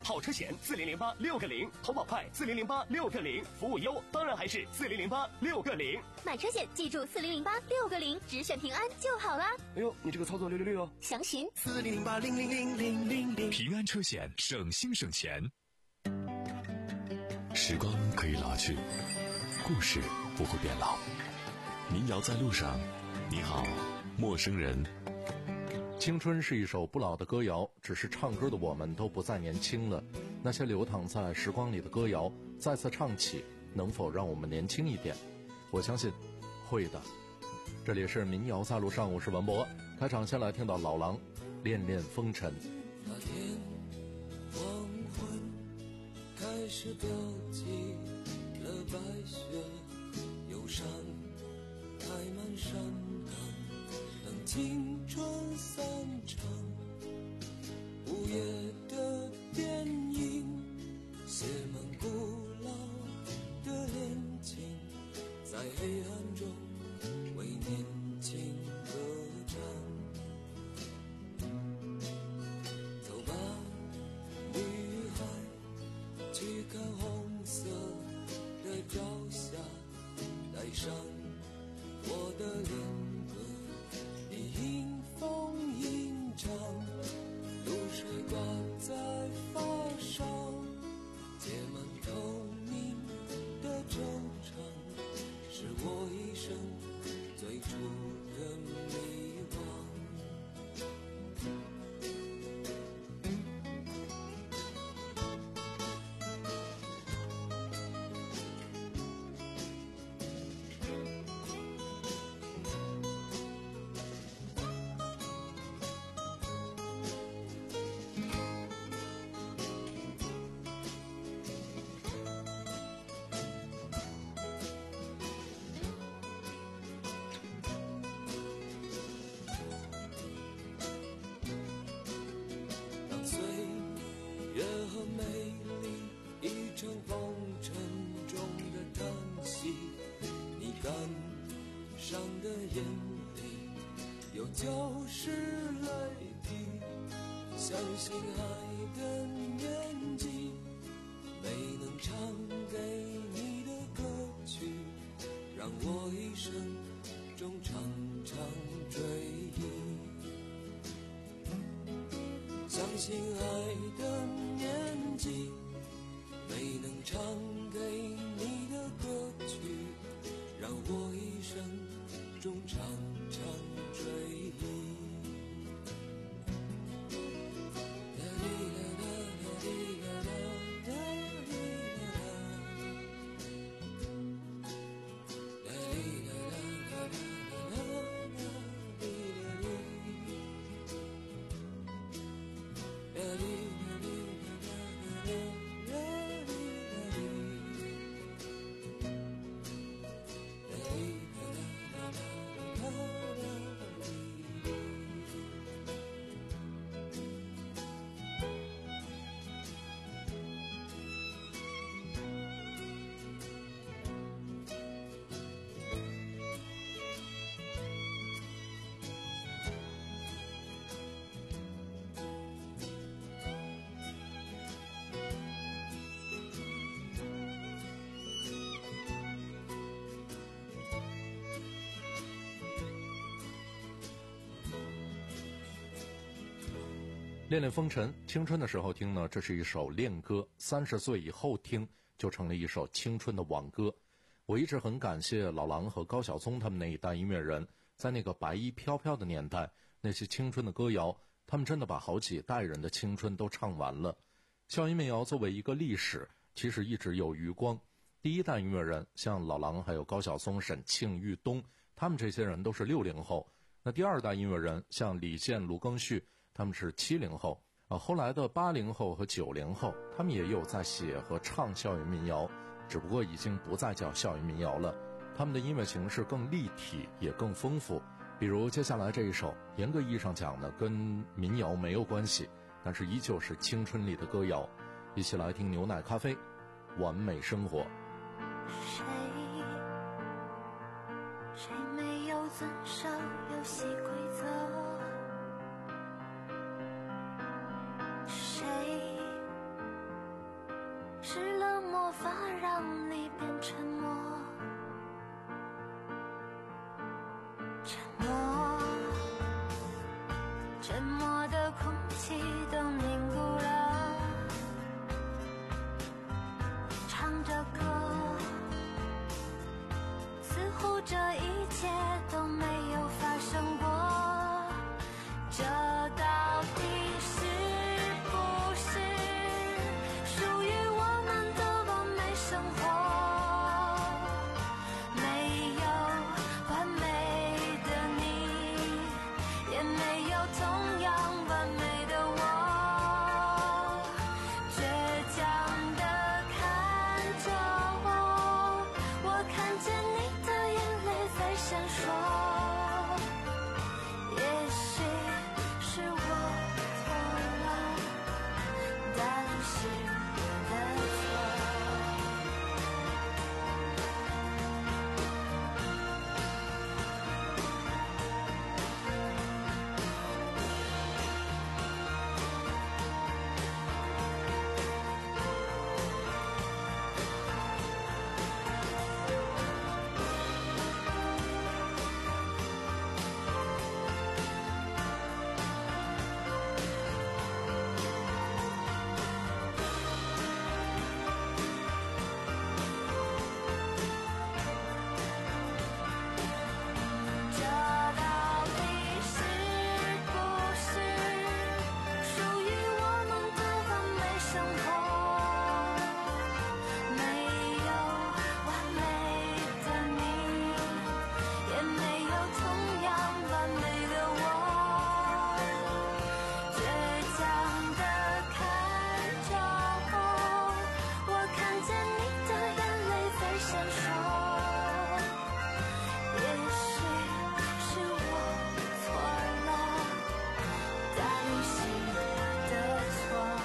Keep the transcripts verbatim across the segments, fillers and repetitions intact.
好车险四零零八六个零，投保快四零零八六个零，服务优当然还是四零零八六个零。 买车险记住四零零八六个零，只选平安就好啦。 哎呦，你这个操作六六六哦！ 详询四零零八零零零零零零。 平安车险，省心省钱。时光可以老去，故事不会变老。民谣在路上，你好，陌生人。 青春是一首不老的歌谣，只是唱歌的我们都不再年轻了。那些流淌在时光里的歌谣再次唱起，能否让我们年轻一点？我相信会的。这里是民谣在路上，我是文博。开场先来听到老狼恋恋风尘。 那天黄昏开始标记了白雪，忧伤开满山岗，等青春散场。午夜的电影写满古老的恋情，在黑暗中为年轻歌唱。走吧，女孩，去看红色的朝霞，带上我的恋歌，你迎风吟唱，露水挂在发梢，结满透明的惆怅，是我一生最初的迷惘。眼里有旧时泪滴，相信爱的年纪，没能唱给你的歌曲，让我一生中常常追忆。相信爱的年纪，没能唱给你的歌曲，让我一生中常常追忆。 恋恋风尘，青春的时候听呢，这是一首恋歌；三十岁以后听，就成了一首青春的挽歌。我一直很感谢老狼和高晓松他们那一代音乐人，在那个白衣飘飘的年代，那些青春的歌谣，他们真的把好几代人的青春都唱完了。校园民谣作为一个历史，其实一直有余光。第一代音乐人像老狼还有高晓松、沈庆、豫东，他们这些人都是六零后。那第二代音乐人像李健、卢庚戌，他们是七零后啊。后来的八零后和九零后，他们也有在写和唱校园民谣，只不过已经不再叫校园民谣了。他们的音乐形式更立体，也更丰富。比如接下来这一首，严格意义上讲呢，跟民谣没有关系，但是依旧是青春里的歌谣。一起来听牛奶咖啡，完美生活。 谁谁没有遵守游戏规则？谁法让你变沉默，沉默，沉默的空气都凝固了，唱着歌，似乎这一切都没有发生过，这到底是不是属于我们的完美生活？没有完美的你，也没有同样完美的我，倔强地看着我，我看见你的眼泪在闪烁。也许是我错了，但是我的错。这到底是不是属于我们的完美生活？没有完美的你，也没有同样完美的我，倔强地看着我，我看见你的眼泪在闪烁。也许是我错了，但是我的错。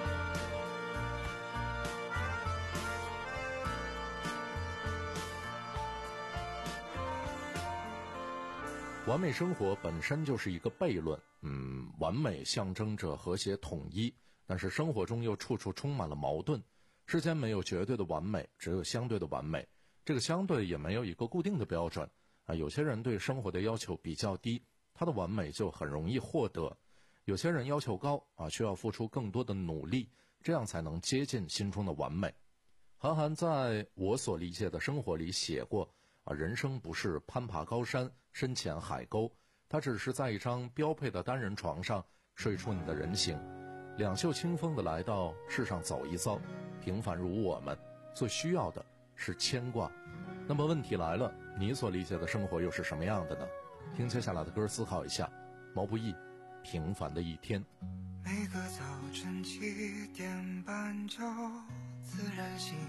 完美生活本身就是一个悖论，嗯，完美象征着和谐统一，但是生活中又处处充满了矛盾。世间没有绝对的完美，只有相对的完美。这个相对也没有一个固定的标准啊。有些人对生活的要求比较低，他的完美就很容易获得；有些人要求高啊，需要付出更多的努力，这样才能接近心中的完美。韩寒在我所理解的生活里写过啊，人生不是攀爬高山，深潜海沟，它只是在一张标配的单人床上睡出你的人形，两袖清风的来到世上走一遭。平凡如我们，最需要的是牵挂。那么问题来了，你所理解的生活又是什么样的呢？听接下来的歌思考一下。毛不易，平凡的一天。 每个早晨七点半就自然醒，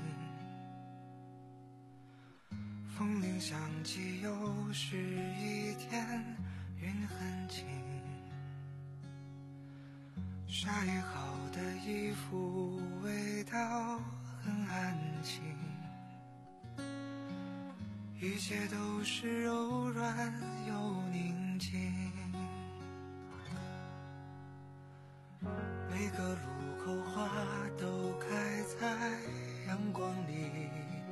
风铃响起，又是一天，云很轻，晒好的衣服味道很安静，一切都是柔软又宁静，每个路口花都开在阳光里，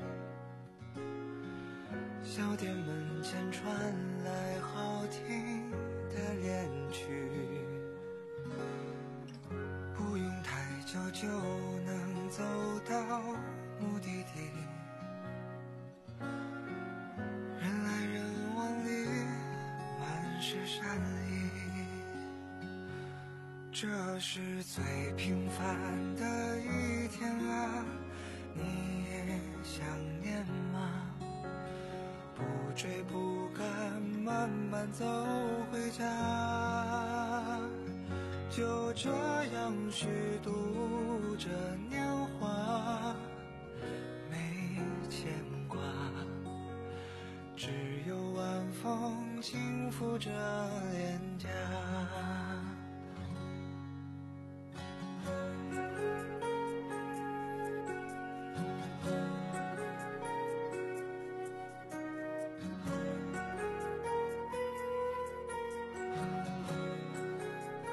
小店门前传来好听的恋曲，不用太久就能走到目的地，人来人往里满是善意，这是最平凡的一天啊，你也想念吗？不追不赶，慢慢走回家，就这样虚度着年华，没牵挂，只有晚风轻拂着脸颊。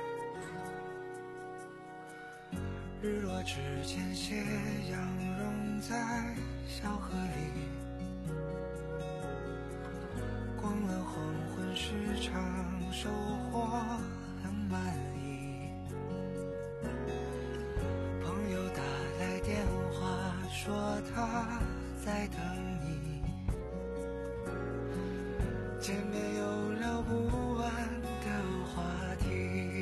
日落之前，斜阳融在小河里，逛了黄昏市场，收获很满意。朋友打来电话说他在等你，见面有聊不完的话题。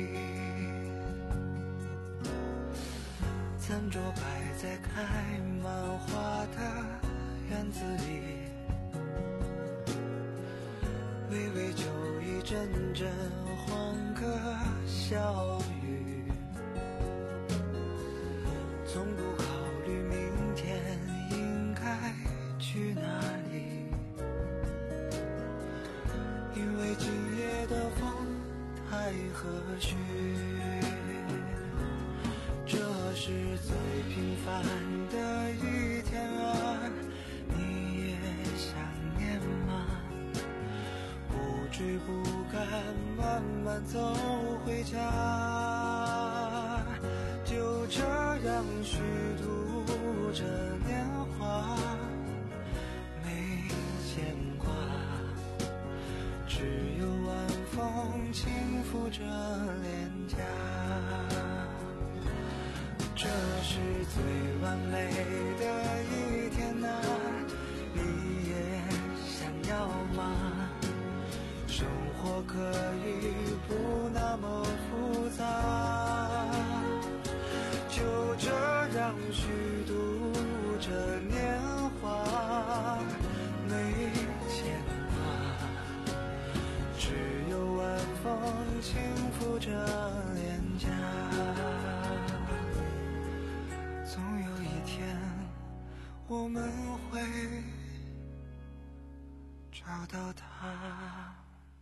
餐桌摆在开满花的院子里，微微酒意，阵阵欢歌笑语，从不考虑明天应该去哪里，因为今夜的风太和煦。这是最平凡的一天啊，你也想念吗？不追不赶，慢慢走回家，就这样虚度着年华，没牵挂，只有晚风轻拂着脸颊。这是最完美的一天啊，你也想要吗？生活可以不那么复杂，就这样虚度着年华，没牵挂，只有晚风轻拂着脸颊。总有一天我们会找到它。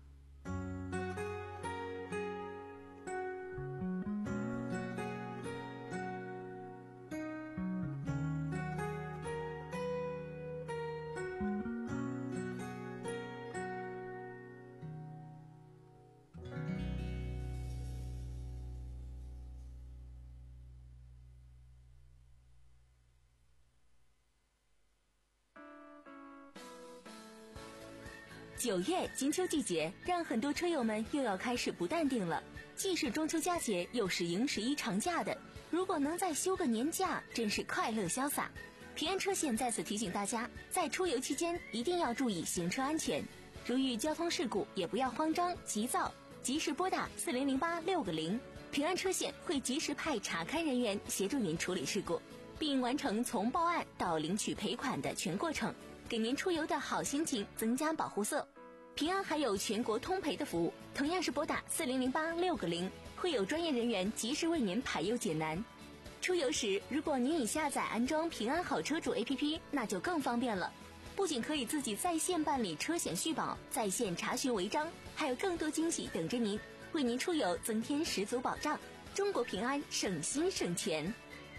九月金秋季节，让很多车友们又要开始不淡定了。既是中秋佳节，又是迎十一长假的，如果能再休个年假，真是快乐潇洒。平安车险在此提醒大家，在出游期间一定要注意行车安全，如遇交通事故也不要慌张急躁，及时拨打四零零八六个零，平安车险会及时派查勘人员协助您处理事故，并完成从报案到领取赔款的全过程，给您出游的好心情增加保护色。平安还有全国通赔的服务，同样是拨打四零零八六个零，会有专业人员及时为您排忧解难。出游时，如果您已下载安装平安好车主 A P P， 那就更方便了。不仅可以自己在线办理车险续保，在线查询违章，还有更多惊喜等着您，为您出游增添十足保障。中国平安，省心省钱。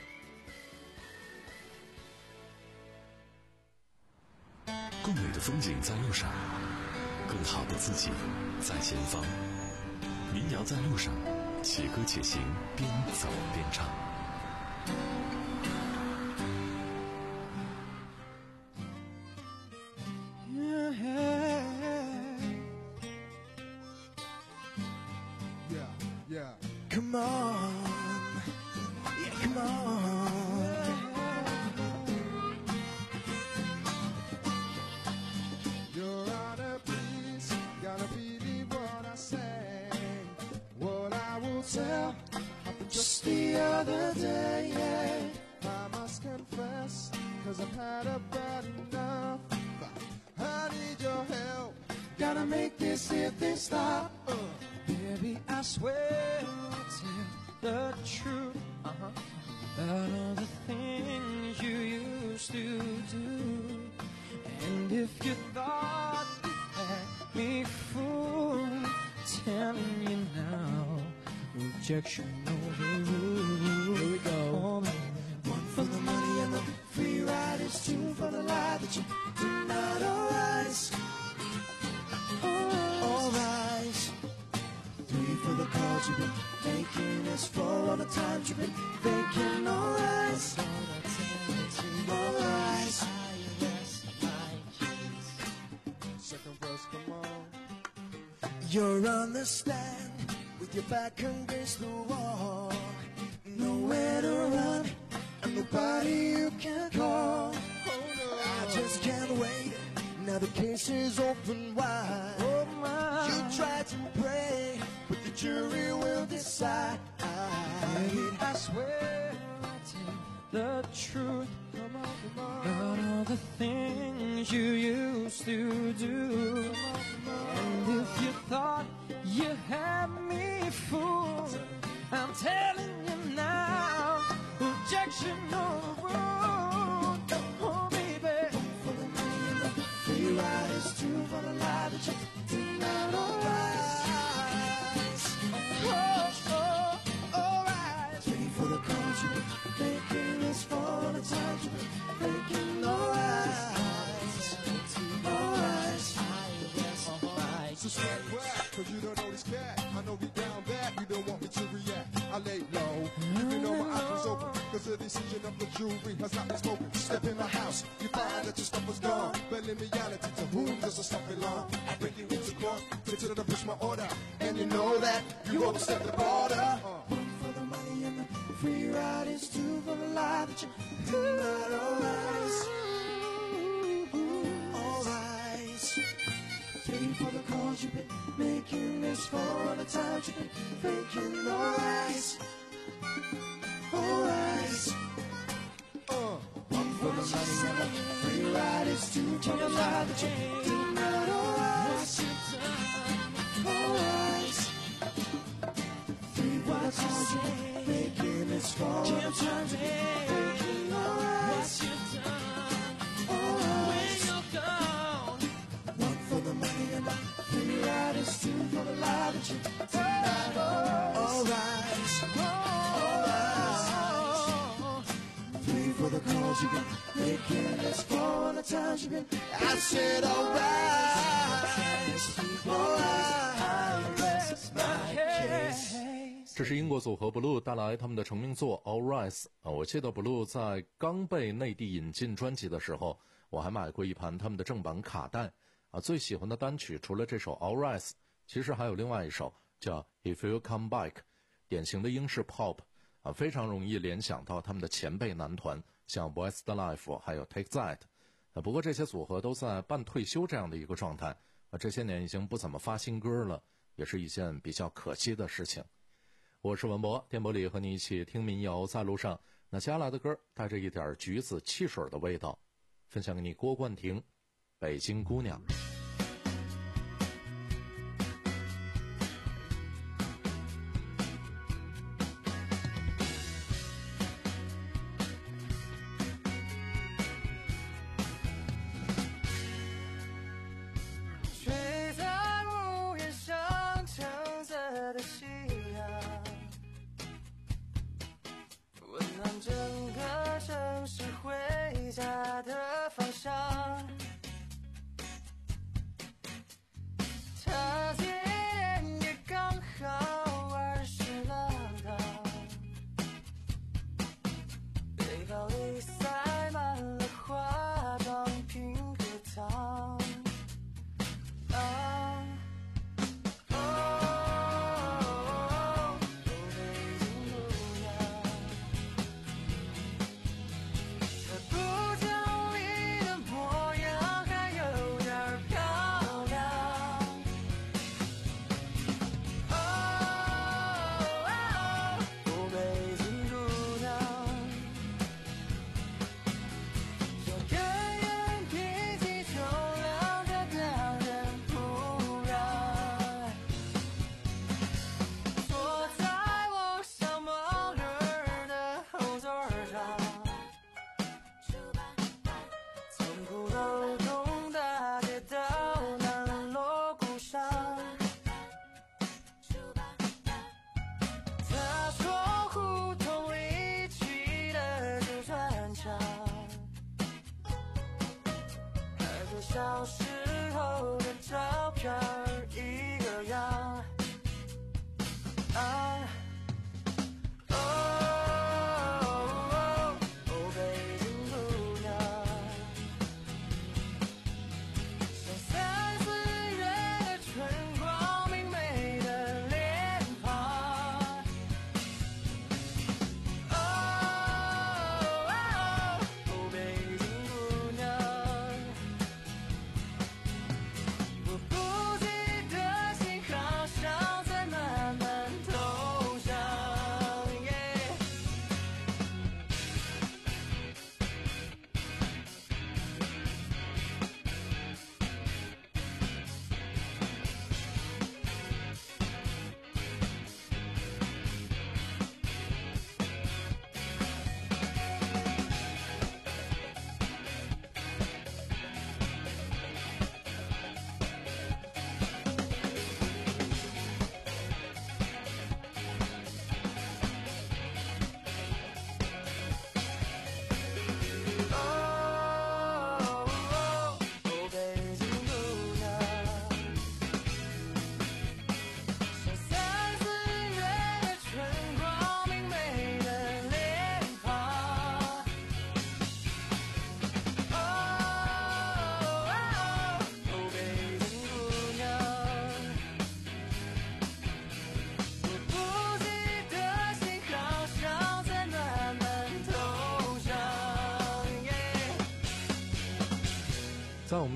更美的风景在路上，更好的自己在前方。民谣在路上，且歌且行，边走边唱。 Come on, yeah, come on. You're out of peace, gotta believe what I say. What I will tell happened just the other day, yeah. I must confess, cause I've had about enough. I need your help, gotta make this hit this stop. Uh. Baby, I swear I'll tell the truth uh-huh. about all the things you used to do. And if you thought you had me fooled, telling you now, rejection over rule. Here we go. Oh, one for the money and the free ride is two for the lie that you did not arise. All rise. Three for the calls you've been making. It's four all the times you've been faking. All rise. All rise. You're on the stand with your back against the wall, nowhere to run and nobody you can call. I just can't wait, now the case is open wide. Oh my. You try to pray, but the jury will decide. I swear I tell the truth, come on, come on. Not all the things you used to do. And if you thought you had me fooled, I'm telling you now, objection overruled. Oh baby, for the money and the free riders, two for the lie that you did not alright. Oh, oh, alright. Three for the country, thinking this for the time to be making alright. Alright. So stand back, cause you don't know this cat. I know we down bad, you don't want me to react. I lay low, even though my eyes was open, cause the decision of the jury has not been spoken. Step in my house, you find that your stuff is gone. But in reality, to whom does the stuff belong? I bring you into court, consider to push my order. And you know that you overstepped the border. Uh. One for the money and the free ride is two for the lie that you did not alright. Alright. Three for the calls you've been making, this for the times you've been faking. Alright, alright. Uh, One for the money and the free ride is two for the lie that you did not alright. Alright. Three for the calls you've been making, this for the times you've been faking. Alright, alright. For the money and the free ride is two for the lie that you did not alright, alright. Three for the calls you've been making, that's for the times you've been. I said alright, alright, rest my case. 这是英国组合 Blue 带来他们的成名作 All Rise 啊，我记得 Blue 在刚被内地引进专辑的时候，我还买过一盘他们的正版卡带。啊，最喜欢的单曲除了这首 All Rise， 其实还有另外一首叫 If You Come Back， 典型的英式 pop， 啊，非常容易联想到他们的前辈男团，像 Westlife 还有 Take That。啊，不过这些组合都在半退休这样的一个状态，啊，这些年已经不怎么发新歌了，也是一件比较可惜的事情。我是文博，电波里和你一起听民谣在路上。那接下来的歌带着一点橘子汽水的味道，分享给你郭冠廷，北京姑娘。 睡在屋檐上橙色的夕阳，温暖整个城市回家的方向。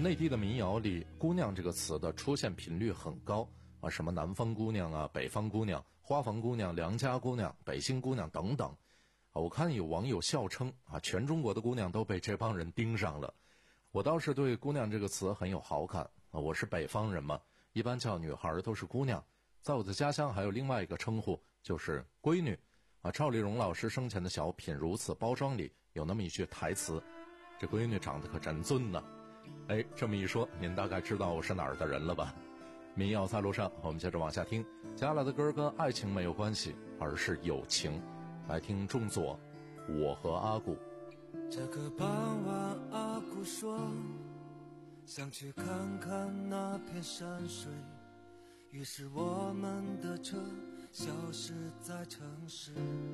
内地的民谣里，姑娘这个词的出现频率很高啊，什么南方姑娘啊、北方姑娘、花房姑娘、良家姑娘、北京姑娘等等。啊，我看有网友笑称啊，全中国的姑娘都被这帮人盯上了。我倒是对姑娘这个词很有好感啊，我是北方人嘛，一般叫女孩都是姑娘。在我的家乡还有另外一个称呼，就是闺女啊。赵丽蓉老师生前的小品《如此包装》里有那么一句台词，这闺女长得可真俊呢。哎，这么一说，您大概知道我是哪儿的人了吧？民谣在路上，我们接着往下听。接下来的歌跟爱情没有关系，而是友情。来听仲佐，我和阿古。 这个傍晚，阿古说想去看看那片山水，于是我们的车消失在城市，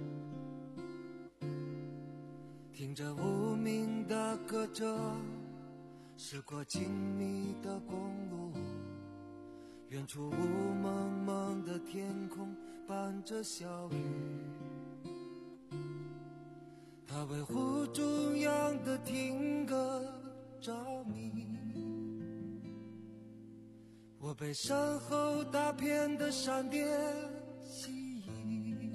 听着无名的歌者驶过静谧的公路，远处雾蒙蒙的天空伴着小雨，他为湖中央的听歌着迷，我被身后大片的闪电吸引，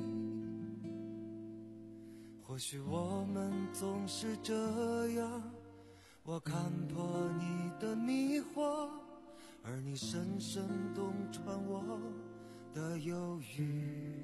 或许我们总是这样，我看破你的迷惑，而你深深洞穿我的忧郁。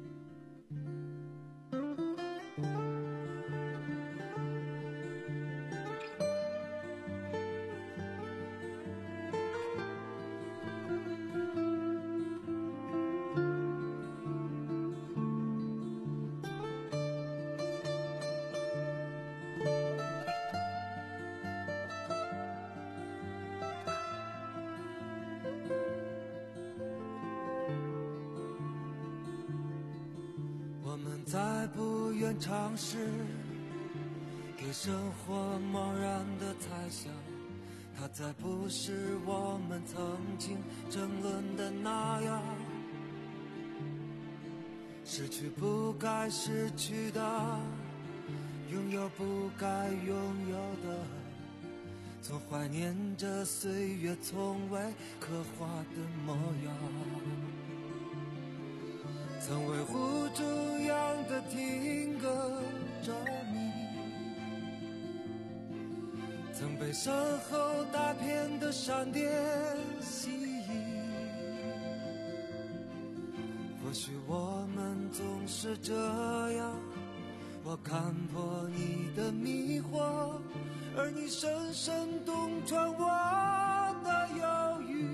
再不愿尝试给生活茫然的猜想，它再不是我们曾经争论的那样，失去不该失去的，拥有不该拥有的，总怀念着岁月从未刻画的模样，曾为湖中央的听歌着迷，曾被身后大片的闪电吸引，或许我们总是这样，我看破你的迷惑，而你深深洞穿我的忧郁。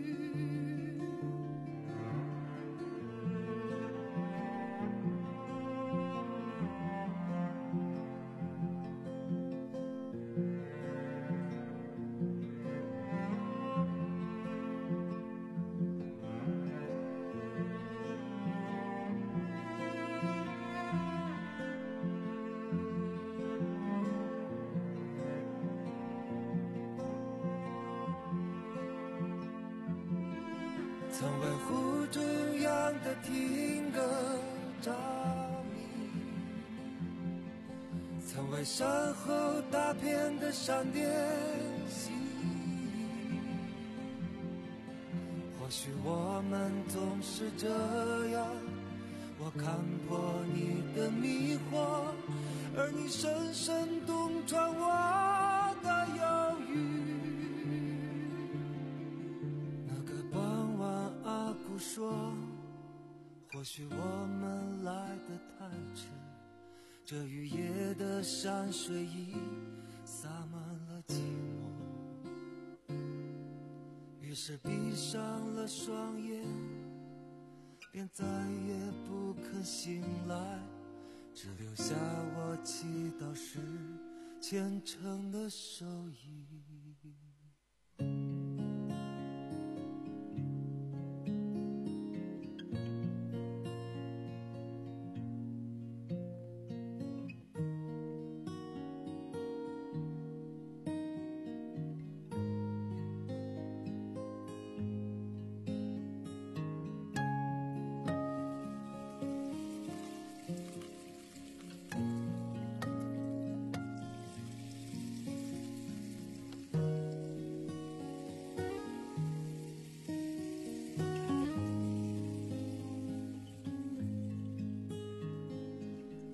曾为湖中央的听歌着迷，曾为身后大片的闪电吸引，或许我们总是这样，我看破你的迷惑，而你深深洞穿我的忧郁。说或许我们来得太迟，这雨夜的山水已洒满了寂寞，于是闭上了双眼，便再也不肯醒来，只留下我祈祷时虔诚的手印。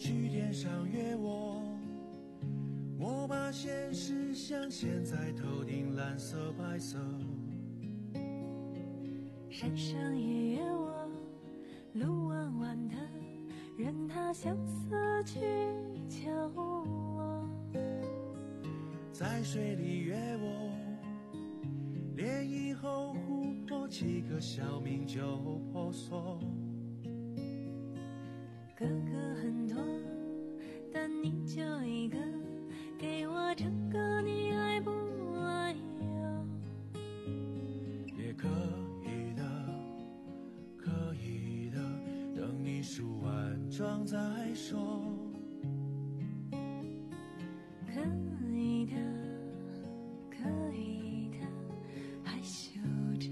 去天上约我，我把现实像现在头顶蓝色白色。 山上也约我，路弯弯的，任它相思去敲我。 在水里约我，涟漪后湖泊几个小命就婆娑。 哥哥很多，但你就一个，给我这个你爱不爱哟？ 也可以的，可以的，等你梳完妆再说。 可以的，可以的，害羞着。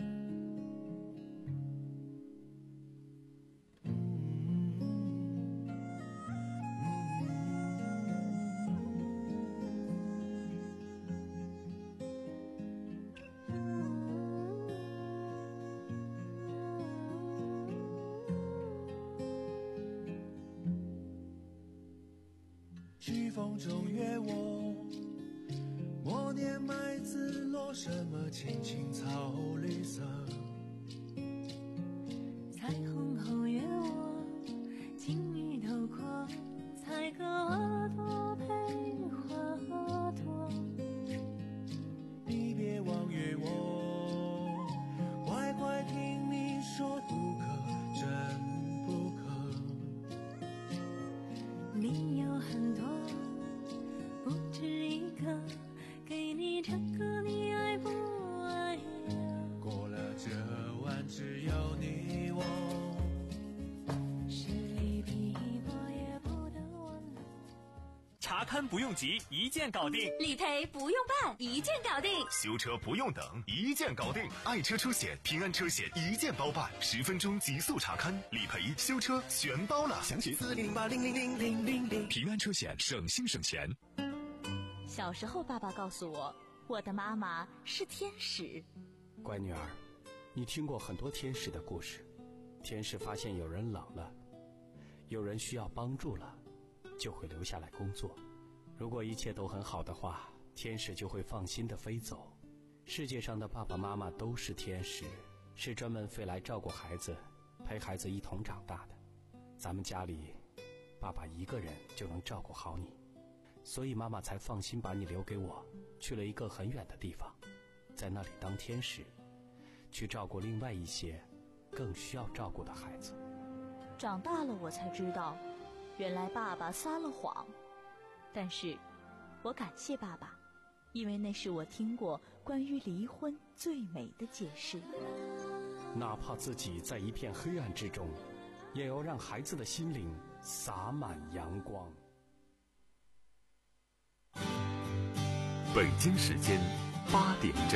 去风中约我，默念麦子落什么青青草绿色。 彩虹后约我，晴雨透过，采个花朵配花朵。 你别忘约我，乖乖听你说不可，真不可。 你有很多，不止一个，给你这个你爱不爱呀？ 过了这晚只有你我， 十里碧波也不得忘。 查勘不用急，一键搞定； 理赔不用办，一键搞定； 修车不用等，一键搞定。爱车车险、平安车险一键包办，十分钟极速查勘、理赔、修车全包了。详情四零零八零零零零零零。平安车险，省心省钱。 小时候，爸爸告诉我，我的妈妈是天使。 乖女儿，你听过很多天使的故事。天使发现有人冷了，有人需要帮助了，就会留下来工作。如果一切都很好的话，天使就会放心地飞走。世界上的爸爸妈妈都是天使，是专门飞来照顾孩子，陪孩子一同长大的。咱们家里，爸爸一个人就能照顾好你，所以妈妈才放心把你留给我，去了一个很远的地方，在那里当天使，去照顾另外一些更需要照顾的孩子。 长大了我才知道，原来爸爸撒了谎。但是我感谢爸爸，因为那是我听过关于离婚最美的解释。 哪怕自己在一片黑暗之中，也要让孩子的心灵洒满阳光。 北京时间八点整。